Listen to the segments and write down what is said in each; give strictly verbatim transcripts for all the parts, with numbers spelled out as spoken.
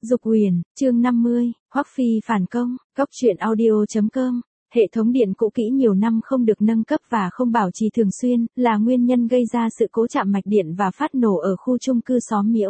Dục Huyền, chương năm mươi, Hoắc Phi phản công, Cốc truyện audio chấm com. Hệ thống điện cũ kỹ nhiều năm không được nâng cấp và không bảo trì thường xuyên, là nguyên nhân gây ra sự cố chạm mạch điện và phát nổ ở khu chung cư Xóm Miễu.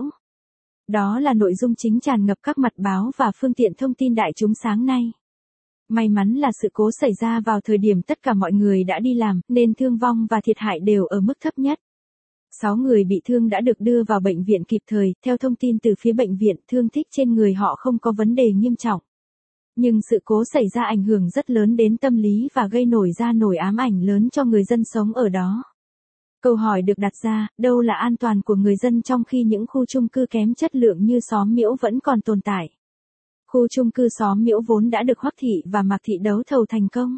Đó là nội dung chính tràn ngập các mặt báo và phương tiện thông tin đại chúng sáng nay. May mắn là sự cố xảy ra vào thời điểm tất cả mọi người đã đi làm, nên thương vong và thiệt hại đều ở mức thấp nhất. Sáu người bị thương đã được đưa vào bệnh viện kịp thời, theo thông tin từ phía bệnh viện, thương tích trên người họ không có vấn đề nghiêm trọng. Nhưng sự cố xảy ra ảnh hưởng rất lớn đến tâm lý và gây nổi ra nỗi ám ảnh lớn cho người dân sống ở đó. Câu hỏi được đặt ra, đâu là an toàn của người dân trong khi những khu chung cư kém chất lượng như Xóm Miễu vẫn còn tồn tại? Khu chung cư Xóm Miễu vốn đã được Hoắc Thị và Mạc Thị đấu thầu thành công.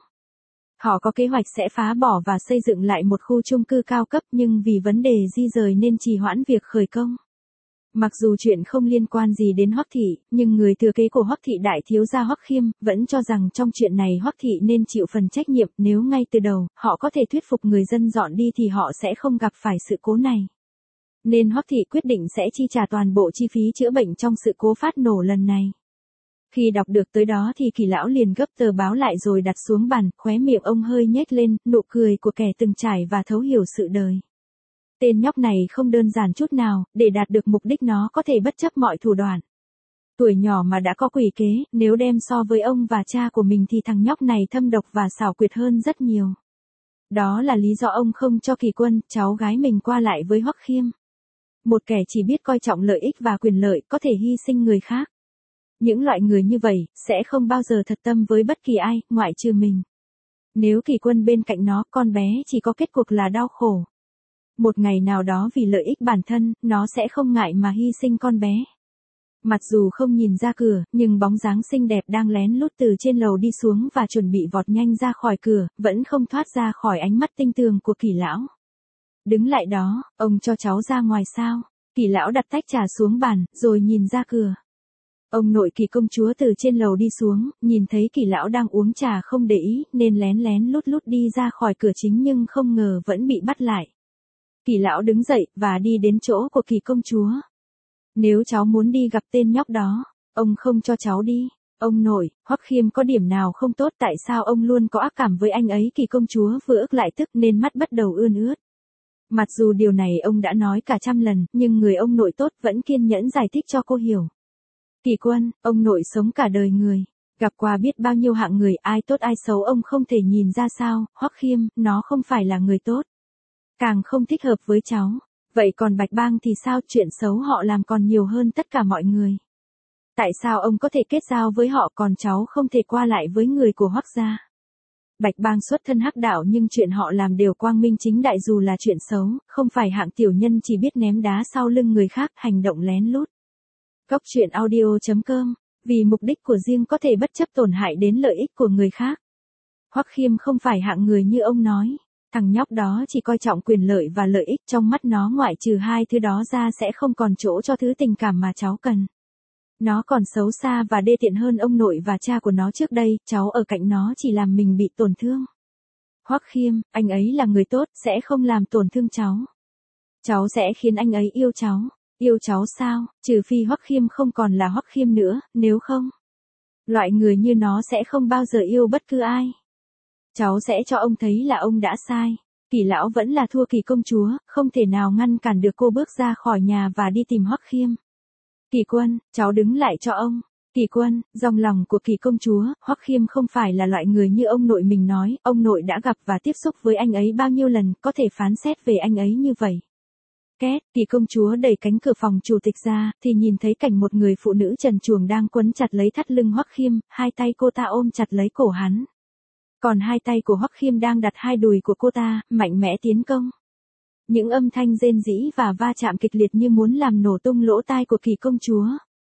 Họ có kế hoạch sẽ phá bỏ và xây dựng lại một khu chung cư cao cấp nhưng vì vấn đề di rời nên trì hoãn việc khởi công. Mặc dù chuyện không liên quan gì đến Hoắc Thị, nhưng người thừa kế của Hoắc Thị đại thiếu gia Hoắc Khiêm vẫn cho rằng trong chuyện này Hoắc Thị nên chịu phần trách nhiệm, nếu ngay từ đầu họ có thể thuyết phục người dân dọn đi thì họ sẽ không gặp phải sự cố này. Nên Hoắc Thị quyết định sẽ chi trả toàn bộ chi phí chữa bệnh trong sự cố phát nổ lần này. Khi đọc được tới đó thì Kỳ lão liền gấp tờ báo lại rồi đặt xuống bàn, khóe miệng ông hơi nhếch lên, nụ cười của kẻ từng trải và thấu hiểu sự đời. Tên nhóc này không đơn giản chút nào, để đạt được mục đích nó có thể bất chấp mọi thủ đoạn. Tuổi nhỏ mà đã có quỷ kế, nếu đem so với ông và cha của mình thì thằng nhóc này thâm độc và xảo quyệt hơn rất nhiều. Đó là lý do ông không cho Kỳ Quân, cháu gái mình qua lại với Hoắc Khiêm. Một kẻ chỉ biết coi trọng lợi ích và quyền lợi, có thể hy sinh người khác. Những loại người như vậy, sẽ không bao giờ thật tâm với bất kỳ ai, ngoại trừ mình. Nếu Kỳ Quân bên cạnh nó, con bé chỉ có kết cục là đau khổ. Một ngày nào đó vì lợi ích bản thân, nó sẽ không ngại mà hy sinh con bé. Mặc dù không nhìn ra cửa, nhưng bóng dáng xinh đẹp đang lén lút từ trên lầu đi xuống và chuẩn bị vọt nhanh ra khỏi cửa, vẫn không thoát ra khỏi ánh mắt tinh tường của Kỳ lão. Đứng lại đó, ông cho cháu ra ngoài sao? Kỳ lão đặt tách trà xuống bàn, rồi nhìn ra cửa. Ông nội Kỳ công chúa từ trên lầu đi xuống, nhìn thấy Kỳ lão đang uống trà không để ý, nên lén lén lút lút đi ra khỏi cửa chính nhưng không ngờ vẫn bị bắt lại. Kỳ lão đứng dậy, và đi đến chỗ của Kỳ công chúa. Nếu cháu muốn đi gặp tên nhóc đó, ông không cho cháu đi. Ông nội, Hoắc Khiêm có điểm nào không tốt, tại sao ông luôn có ác cảm với anh ấy? Kỳ công chúa vừa ức lại tức nên mắt bắt đầu ươn ướt. Mặc dù điều này ông đã nói cả trăm lần, nhưng người ông nội tốt vẫn kiên nhẫn giải thích cho cô hiểu. Kỳ Quân, ông nội sống cả đời người, gặp qua biết bao nhiêu hạng người, ai tốt ai xấu ông không thể nhìn ra sao? Hoắc Khiêm, nó không phải là người tốt. Càng không thích hợp với cháu. Vậy còn Bạch Bang thì sao? Chuyện xấu họ làm còn nhiều hơn tất cả mọi người. Tại sao ông có thể kết giao với họ còn cháu không thể qua lại với người của Hoắc gia? Bạch Bang xuất thân hắc đạo nhưng chuyện họ làm đều quang minh chính đại, dù là chuyện xấu, không phải hạng tiểu nhân chỉ biết ném đá sau lưng người khác, hành động lén lút. Cốc truyện audio chấm com, vì mục đích của riêng có thể bất chấp tổn hại đến lợi ích của người khác. Hoắc Khiêm không phải hạng người như ông nói. Thằng nhóc đó chỉ coi trọng quyền lợi và lợi ích, trong mắt nó ngoại trừ hai thứ đó ra sẽ không còn chỗ cho thứ tình cảm mà cháu cần. Nó còn xấu xa và đê tiện hơn ông nội và cha của nó trước đây, cháu ở cạnh nó chỉ làm mình bị tổn thương. Hoắc Khiêm, anh ấy là người tốt, sẽ không làm tổn thương cháu. Cháu sẽ khiến anh ấy yêu cháu. Yêu cháu sao? Trừ phi Hoắc Khiêm không còn là Hoắc Khiêm nữa, nếu không, loại người như nó sẽ không bao giờ yêu bất cứ ai. Cháu sẽ cho ông thấy là ông đã sai. Kỳ lão vẫn là thua Kỳ công chúa, không thể nào ngăn cản được cô bước ra khỏi nhà và đi tìm Hoắc Khiêm. Kỳ Quân, cháu đứng lại cho ông. Kỳ Quân, trong lòng của Kỳ công chúa, Hoắc Khiêm không phải là loại người như ông nội mình nói, ông nội đã gặp và tiếp xúc với anh ấy bao nhiêu lần, có thể phán xét về anh ấy như vậy. Két, Kỳ công chúa đẩy cánh cửa phòng chủ tịch ra, thì nhìn thấy cảnh một người phụ nữ trần truồng đang quấn chặt lấy thắt lưng Hoắc Khiêm, hai tay cô ta ôm chặt lấy cổ hắn. Còn hai tay của Hoắc Khiêm đang đặt hai đùi của cô ta, mạnh mẽ tiến công. Những âm thanh rên rỉ và va chạm kịch liệt như muốn làm nổ tung lỗ tai của Kỳ công chúa.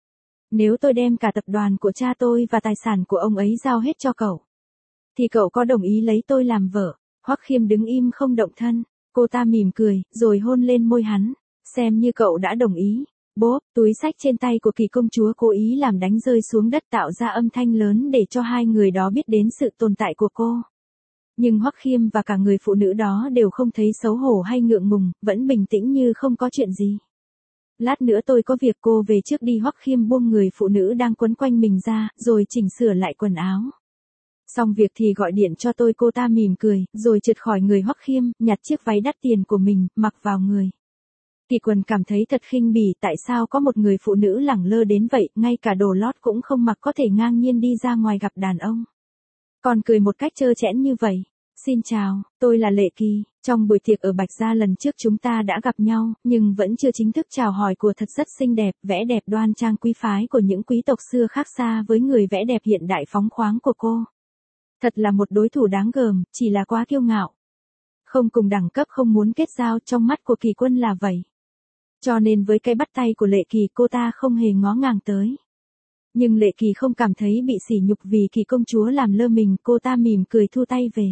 Nếu tôi đem cả tập đoàn của cha tôi và tài sản của ông ấy giao hết cho cậu, thì cậu có đồng ý lấy tôi làm vợ? Hoắc Khiêm đứng im không động thân. Cô ta mỉm cười, rồi hôn lên môi hắn. Xem như cậu đã đồng ý. Bốp, túi xách trên tay của Kỳ công chúa cố ý làm đánh rơi xuống đất, tạo ra âm thanh lớn để cho hai người đó biết đến sự tồn tại của cô. Nhưng Hoắc Khiêm và cả người phụ nữ đó đều không thấy xấu hổ hay ngượng ngùng, vẫn bình tĩnh như không có chuyện gì. Lát nữa tôi có việc, cô về trước đi. Hoắc Khiêm buông người phụ nữ đang quấn quanh mình ra, rồi chỉnh sửa lại quần áo. Xong việc thì gọi điện cho tôi. Cô ta mỉm cười, rồi trượt khỏi người Hoắc Khiêm, nhặt chiếc váy đắt tiền của mình, mặc vào người. Kỳ Quân cảm thấy thật khinh bỉ, tại sao có một người phụ nữ lẳng lơ đến vậy, ngay cả đồ lót cũng không mặc có thể ngang nhiên đi ra ngoài gặp đàn ông. Còn cười một cách trơ trẽn như vậy. Xin chào, tôi là Lệ Kỳ. Trong buổi tiệc ở Bạch Gia lần trước chúng ta đã gặp nhau, nhưng vẫn chưa chính thức chào hỏi. Của thật rất xinh đẹp, vẽ đẹp đoan trang quý phái của những quý tộc xưa khác xa với người vẽ đẹp hiện đại phóng khoáng của cô. Thật là một đối thủ đáng gờm, chỉ là quá kiêu ngạo. Không cùng đẳng cấp, không muốn kết giao, trong mắt của Kỳ Quân là vậy. Cho nên với cái bắt tay của Lệ Kỳ, cô ta không hề ngó ngàng tới. Nhưng Lệ Kỳ không cảm thấy bị sỉ nhục vì Kỳ công chúa làm lơ mình, cô ta mỉm cười thu tay về.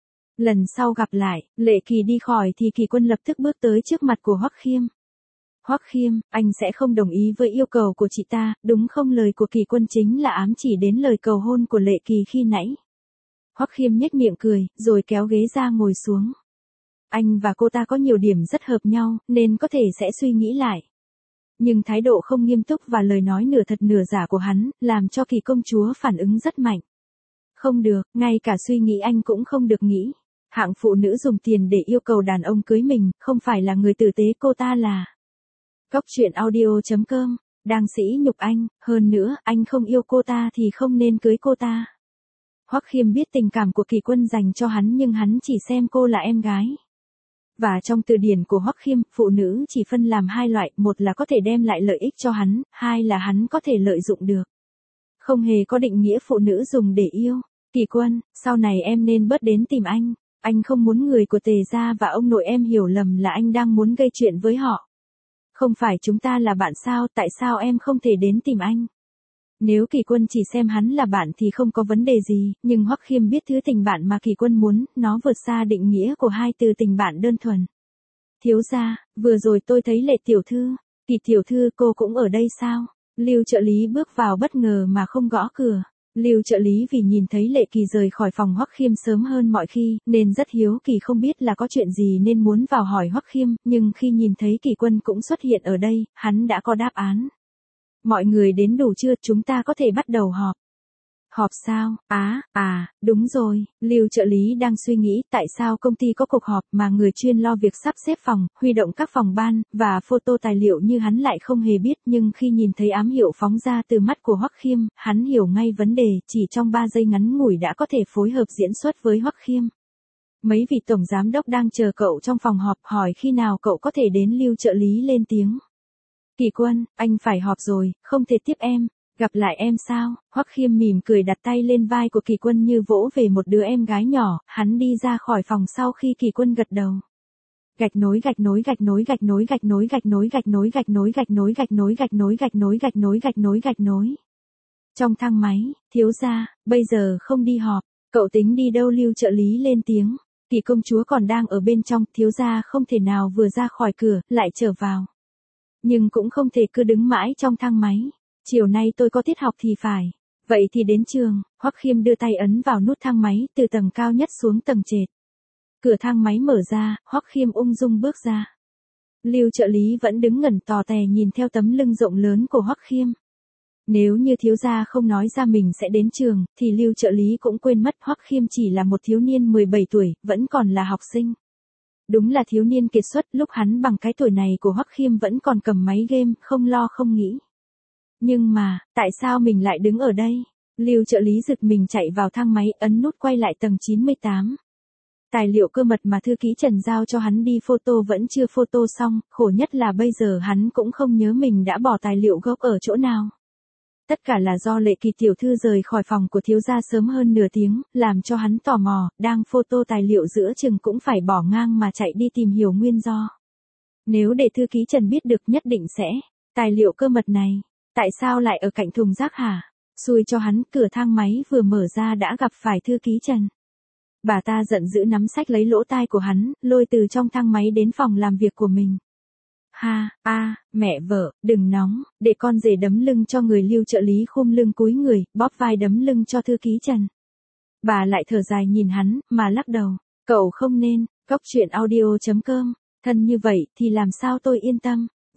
Lần sau gặp lại, Lệ Kỳ đi khỏi thì Kỳ Quân lập tức bước tới trước mặt của Hoắc Khiêm. Hoắc Khiêm, anh sẽ không đồng ý với yêu cầu của chị ta, đúng không? Lời của Kỳ Quân chính là ám chỉ đến lời cầu hôn của Lệ Kỳ khi nãy. Hoắc Khiêm nhếch miệng cười, rồi kéo ghế ra ngồi xuống. Anh và cô ta có nhiều điểm rất hợp nhau, nên có thể sẽ suy nghĩ lại. Nhưng thái độ không nghiêm túc và lời nói nửa thật nửa giả của hắn, làm cho Kỳ công chúa phản ứng rất mạnh. Không được, ngay cả suy nghĩ anh cũng không được nghĩ. Hạng phụ nữ dùng tiền để yêu cầu đàn ông cưới mình, không phải là người tử tế. Cô ta là Cóc truyện audio chấm com, đang sỉ nhục anh, hơn nữa, anh không yêu cô ta thì không nên cưới cô ta. Hoắc Khiêm biết tình cảm của Kỳ Quân dành cho hắn, nhưng hắn chỉ xem cô là em gái. Và trong từ điển của Hoắc Khiêm, phụ nữ chỉ phân làm hai loại, một là có thể đem lại lợi ích cho hắn, hai là hắn có thể lợi dụng được. Không hề có định nghĩa phụ nữ dùng để yêu. Kỳ Quân, sau này em nên bớt đến tìm anh. Anh không muốn người của Tề gia và ông nội em hiểu lầm là anh đang muốn gây chuyện với họ. Không phải chúng ta là bạn sao, tại sao em không thể đến tìm anh? Nếu Kỳ Quân chỉ xem hắn là bạn thì không có vấn đề gì, nhưng Hoắc Khiêm biết thứ tình bạn mà Kỳ Quân muốn, nó vượt xa định nghĩa của hai từ tình bạn đơn thuần. Thiếu gia, vừa rồi tôi thấy Lệ tiểu thư. Kỳ tiểu thư, cô cũng ở đây sao? Lưu trợ lý bước vào bất ngờ mà không gõ cửa. Lưu trợ lý vì nhìn thấy Lệ Kỳ rời khỏi phòng Hoắc Khiêm sớm hơn mọi khi, nên rất hiếu kỳ không biết là có chuyện gì nên muốn vào hỏi Hoắc Khiêm, nhưng khi nhìn thấy Kỳ Quân cũng xuất hiện ở đây, hắn đã có đáp án. Mọi người đến đủ chưa, chúng ta có thể bắt đầu họp. Họp sao? Á, à, à, đúng rồi, Lưu trợ lý đang suy nghĩ tại sao công ty có cuộc họp mà người chuyên lo việc sắp xếp phòng, huy động các phòng ban, và photo tài liệu như hắn lại không hề biết, nhưng khi nhìn thấy ám hiệu phóng ra từ mắt của Hoắc Khiêm, hắn hiểu ngay vấn đề, chỉ trong ba giây ngắn ngủi đã có thể phối hợp diễn xuất với Hoắc Khiêm. Mấy vị tổng giám đốc đang chờ cậu trong phòng họp, hỏi khi nào cậu có thể đến. Lưu trợ lý lên tiếng. Kỳ Quân, anh phải họp rồi, không thể tiếp em. Gặp lại em sao? Hoắc Khiêm mỉm cười đặt tay lên vai của Kỳ Quân như vỗ về một đứa em gái nhỏ, hắn đi ra khỏi phòng sau khi Kỳ Quân gật đầu. Gạch nối gạch nối gạch nối gạch nối gạch nối gạch nối gạch nối gạch nối gạch nối gạch nối gạch nối gạch nối gạch nối gạch nối gạch nối. Trong thang máy, thiếu gia, bây giờ không đi họp, cậu tính đi đâu? Lưu trợ lý lên tiếng. Kỳ công chúa còn đang ở bên trong, thiếu gia không thể nào vừa ra khỏi cửa, lại trở vào. Nhưng cũng không thể cứ đứng mãi trong thang máy. Chiều nay tôi có tiết học thì phải. Vậy thì đến trường. Hoắc Khiêm đưa tay ấn vào nút thang máy từ tầng cao nhất xuống tầng trệt. Cửa thang máy mở ra, Hoắc Khiêm ung dung bước ra. Lưu trợ lý vẫn đứng ngẩn tò tè nhìn theo tấm lưng rộng lớn của Hoắc Khiêm. Nếu như thiếu gia không nói ra mình sẽ đến trường, thì Lưu trợ lý cũng quên mất Hoắc Khiêm chỉ là một thiếu niên mười bảy tuổi, vẫn còn là học sinh. Đúng là thiếu niên kiệt xuất, lúc hắn bằng cái tuổi này của Hoắc Khiêm vẫn còn cầm máy game, không lo không nghĩ. Nhưng mà, tại sao mình lại đứng ở đây? Lưu trợ lý giật mình chạy vào thang máy, ấn nút quay lại tầng chín mươi tám. Tài liệu cơ mật mà thư ký Trần giao cho hắn đi photo vẫn chưa photo xong, khổ nhất là bây giờ hắn cũng không nhớ mình đã bỏ tài liệu gốc ở chỗ nào. Tất cả là do Lệ Kỳ tiểu thư rời khỏi phòng của thiếu gia sớm hơn nửa tiếng, làm cho hắn tò mò, đang photo tài liệu giữa chừng cũng phải bỏ ngang mà chạy đi tìm hiểu nguyên do. Nếu để thư ký Trần biết được nhất định sẽ, tài liệu cơ mật này, tại sao lại ở cạnh thùng rác hả? Xui cho hắn, cửa thang máy vừa mở ra đã gặp phải thư ký Trần. Bà ta giận dữ nắm sách lấy lỗ tai của hắn, lôi từ trong thang máy đến phòng làm việc của mình. Ha, a, à, mẹ vợ, đừng nóng, để con rể đấm lưng cho người. Lưu trợ lý khum lưng cúi người, bóp vai đấm lưng cho thư ký Trần. Bà lại thở dài nhìn hắn, mà lắc đầu. Cậu không nên. Cóc truyện audio chấm com, thân như vậy thì làm sao tôi yên tâm.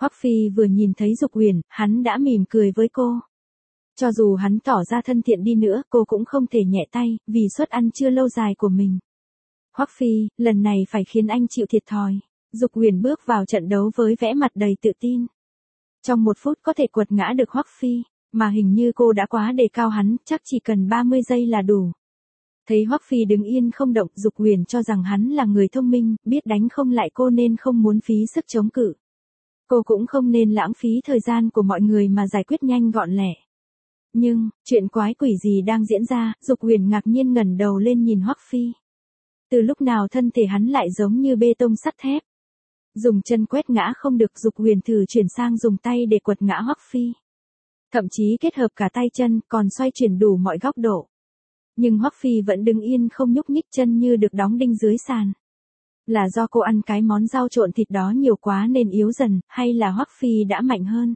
Hoắc Phi vừa nhìn thấy Dục Huyền, hắn đã mỉm cười với cô. Cho dù hắn tỏ ra thân thiện đi nữa, cô cũng không thể nhẹ tay, vì suất ăn chưa lâu dài của mình. Hoắc Phi, lần này phải khiến anh chịu thiệt thòi. Dục Huyền bước vào trận đấu với vẻ mặt đầy tự tin. Trong một phút có thể quật ngã được Hoắc Phi, mà hình như cô đã quá đề cao hắn, chắc chỉ cần ba mươi giây là đủ. Thấy Hoắc Phi đứng yên không động, Dục Huyền cho rằng hắn là người thông minh, biết đánh không lại cô nên không muốn phí sức chống cự. Cô cũng không nên lãng phí thời gian của mọi người mà giải quyết nhanh gọn lẹ. Nhưng, chuyện quái quỷ gì đang diễn ra, Dục Huyền ngạc nhiên ngẩng đầu lên nhìn Hoắc Phi. Từ lúc nào thân thể hắn lại giống như bê tông sắt thép. Dùng chân quét ngã không được, Dục Huyền thử chuyển sang dùng tay để quật ngã Hoắc Phi. Thậm chí kết hợp cả tay chân, còn xoay chuyển đủ mọi góc độ. Nhưng Hoắc Phi vẫn đứng yên không nhúc nhích, chân như được đóng đinh dưới sàn. Là do cô ăn cái món rau trộn thịt đó nhiều quá nên yếu dần, hay là Hoắc Phi đã mạnh hơn?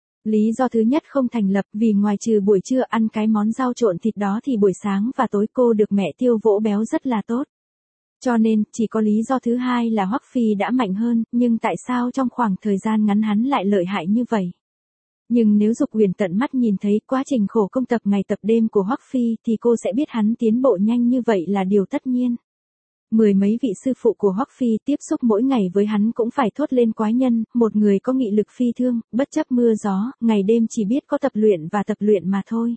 Lý do thứ nhất không thành lập, vì ngoài trừ buổi trưa ăn cái món rau trộn thịt đó thì buổi sáng và tối cô được mẹ Tiêu vỗ béo rất là tốt. Cho nên, chỉ có lý do thứ hai là Hoắc Phi đã mạnh hơn, nhưng tại sao trong khoảng thời gian ngắn hắn lại lợi hại như vậy? Nhưng nếu Dục Huyền tận mắt nhìn thấy quá trình khổ công tập ngày tập đêm của Hoắc Phi thì cô sẽ biết hắn tiến bộ nhanh như vậy là điều tất nhiên. Mười mấy vị sư phụ của Hoắc Phi tiếp xúc mỗi ngày với hắn cũng phải thốt lên quái nhân, một người có nghị lực phi thương, bất chấp mưa gió, ngày đêm chỉ biết có tập luyện và tập luyện mà thôi.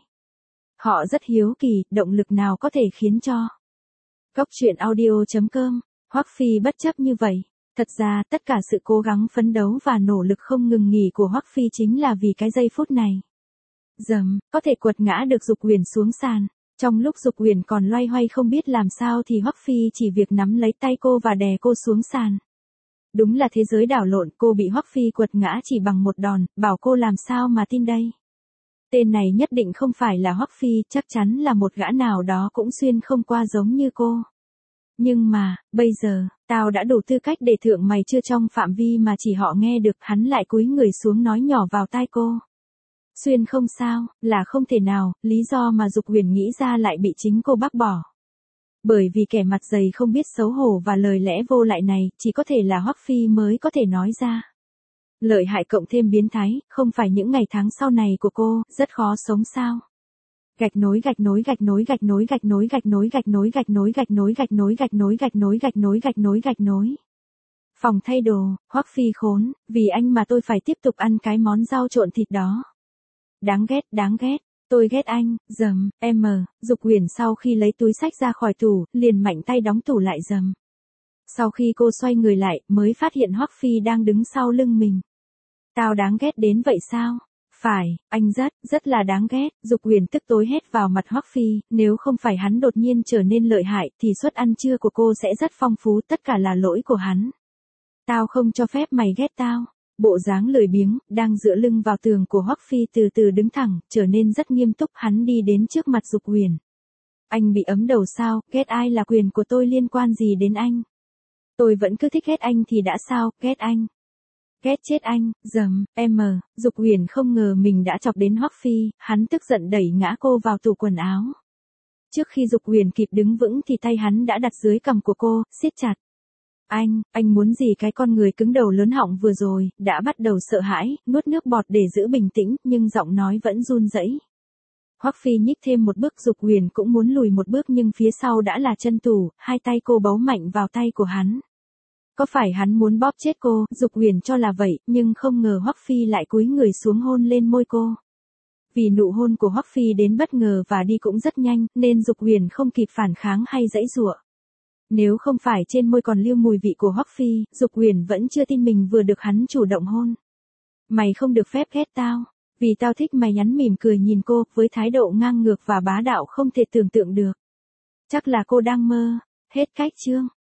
Họ rất hiếu kỳ, động lực nào có thể khiến cho Cốc truyện audio chấm com, Hoắc Phi bất chấp như vậy. Thật ra, tất cả sự cố gắng phấn đấu và nỗ lực không ngừng nghỉ của Hoắc Phi chính là vì cái giây phút này. Dầm, có thể quật ngã được Dục Huyền xuống sàn. Trong lúc Dục Huyền còn loay hoay không biết làm sao thì Hoắc Phi chỉ việc nắm lấy tay cô và đè cô xuống sàn. Đúng là thế giới đảo lộn, cô bị Hoắc Phi quật ngã chỉ bằng một đòn, bảo cô làm sao mà tin đây. Tên này nhất định không phải là Hoắc Phi, chắc chắn là một gã nào đó cũng xuyên không qua giống như cô. Nhưng mà, bây giờ, tao đã đủ tư cách để thượng mày chưa trong phạm vi mà chỉ họ nghe được, hắn lại cúi người xuống nói nhỏ vào tai cô. Xuyên không sao, là không thể nào, lý do mà Dục Huyền nghĩ ra lại bị chính cô bác bỏ. Bởi vì kẻ mặt dày không biết xấu hổ và lời lẽ vô lại này, chỉ có thể là Hoắc Phi mới có thể nói ra. Lợi hại cộng thêm biến thái, không phải những ngày tháng sau này của cô, rất khó sống sao. Gạch nối gạch nối gạch nối gạch nối gạch nối gạch nối gạch nối gạch nối gạch nối gạch nối gạch nối gạch nối gạch nối gạch nối gạch nối. Phòng thay đồ, Hoắc Phi khốn, vì anh mà tôi phải tiếp tục ăn cái món rau trộn thịt đó. Đáng ghét, đáng ghét, tôi ghét anh, dầm, em, Dục Huyền sau khi lấy túi xách ra khỏi tủ, liền mạnh tay đóng tủ lại dầm. Sau khi cô xoay người lại, mới phát hiện Hoắc Phi đang đứng sau lưng mình. Tao đáng ghét đến vậy sao? Phải, anh rất, rất là đáng ghét. Dục Huyền tức tối hét vào mặt Hoắc Phi, nếu không phải hắn đột nhiên trở nên lợi hại thì suất ăn trưa của cô sẽ rất phong phú, tất cả là lỗi của hắn. Tao không cho phép mày ghét tao. Bộ dáng lười biếng, đang dựa lưng vào tường của Hoắc Phi từ từ đứng thẳng, trở nên rất nghiêm túc, hắn đi đến trước mặt Dục Huyền. Anh bị ấm đầu sao, ghét ai là quyền của tôi, liên quan gì đến anh? Tôi vẫn cứ thích ghét anh thì đã sao, ghét anh. Ghét chết anh, dầm, em, Dục Huyền không ngờ mình đã chọc đến Hoắc Phi, hắn tức giận đẩy ngã cô vào tủ quần áo. Trước khi Dục Huyền kịp đứng vững thì tay hắn đã đặt dưới cằm của cô, siết chặt. Anh, anh muốn gì? Cái con người cứng đầu lớn họng vừa rồi, đã bắt đầu sợ hãi, nuốt nước bọt để giữ bình tĩnh, nhưng giọng nói vẫn run rẩy. Hoắc Phi nhích thêm một bước, Dục Huyền cũng muốn lùi một bước nhưng phía sau đã là chân tủ, hai tay cô bấu mạnh vào tay của hắn. Có phải hắn muốn bóp chết cô? Dục Huyền cho là vậy, nhưng không ngờ Hoắc Phi lại cúi người xuống hôn lên môi cô. Vì nụ hôn của Hoắc Phi đến bất ngờ và đi cũng rất nhanh, nên Dục Huyền không kịp phản kháng hay giãy giụa. Nếu không phải trên môi còn lưu mùi vị của Hoắc Phi, Dục Huyền vẫn chưa tin mình vừa được hắn chủ động hôn. Mày không được phép ghét tao, vì tao thích mày. Nhắn mỉm cười nhìn cô, với thái độ ngang ngược và bá đạo không thể tưởng tượng được. Chắc là cô đang mơ. Hết cách chương.